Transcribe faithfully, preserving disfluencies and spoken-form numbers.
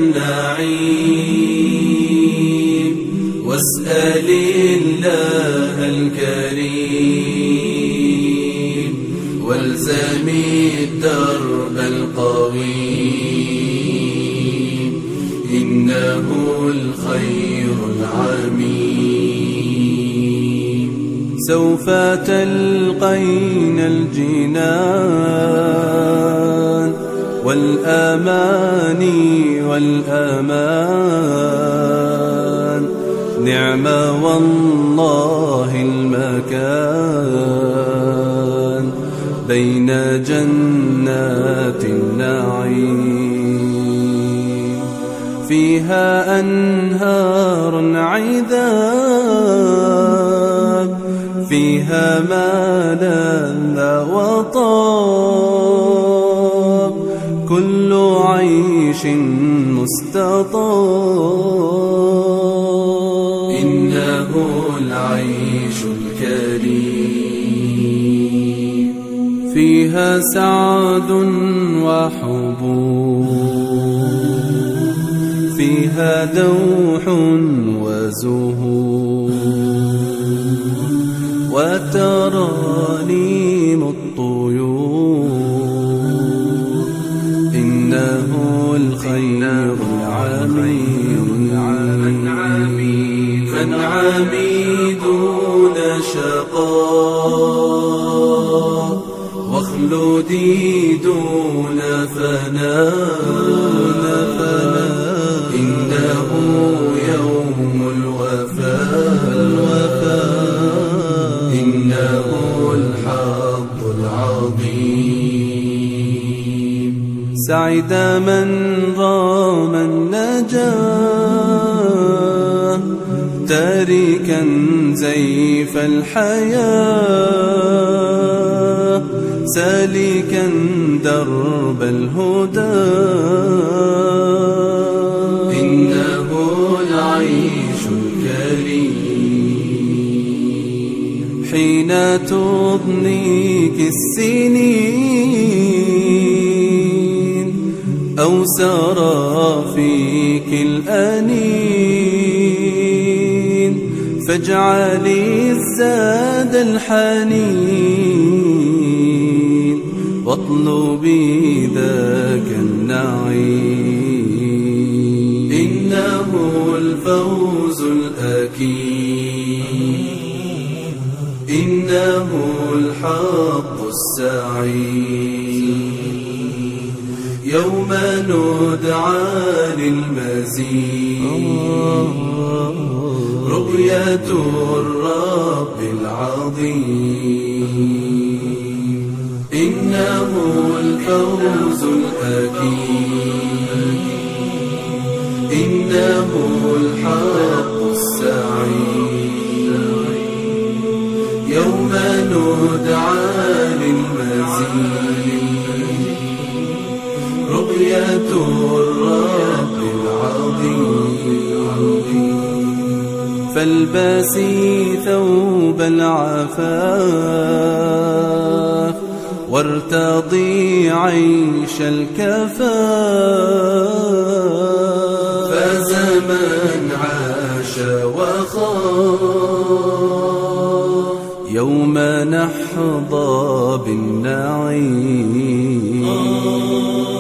النعيم واسأل الله الكريم والزم الدرب القويم إنه الخير العميم. سوف تلقين الجنان والأماني والأمان، نعم والله المكان بين جنات النعيم. فيها أنهار عذاب، فيها ما لذ وطاب، كل عيش مستطاب. إنه العيش الكريم، فيها سعد وحبور، فيها دوح وزهور وترانيم الطيور. إنه الخير العميم، فانعمي دون شقاء واخلدي دون فناء. إنه يوم الوفاء، إنه الحق العظيم. سعد من رام النجاة تاركا زيف الحياة، سالكا درب الهدى. إنه العيش الكريم، حين تضنيك السنين أو سرى فيك الأنين، فاجعلي الزاد الحنين واطلبي ذاك النعيم. إنه الفوز الأكيد، إنه الحق السعيد، يوم ندعى للمزيد رؤية الرب العظيم. إنه الفوز الأكيد، إنه الحق السعيد، يوم ندعى للمزيد رؤية الرب العظيم. فالبسي ثوب العفاف وارتضي عيش الكفاف، فزمن عاش وخاف يوم نحظى بالنعيم.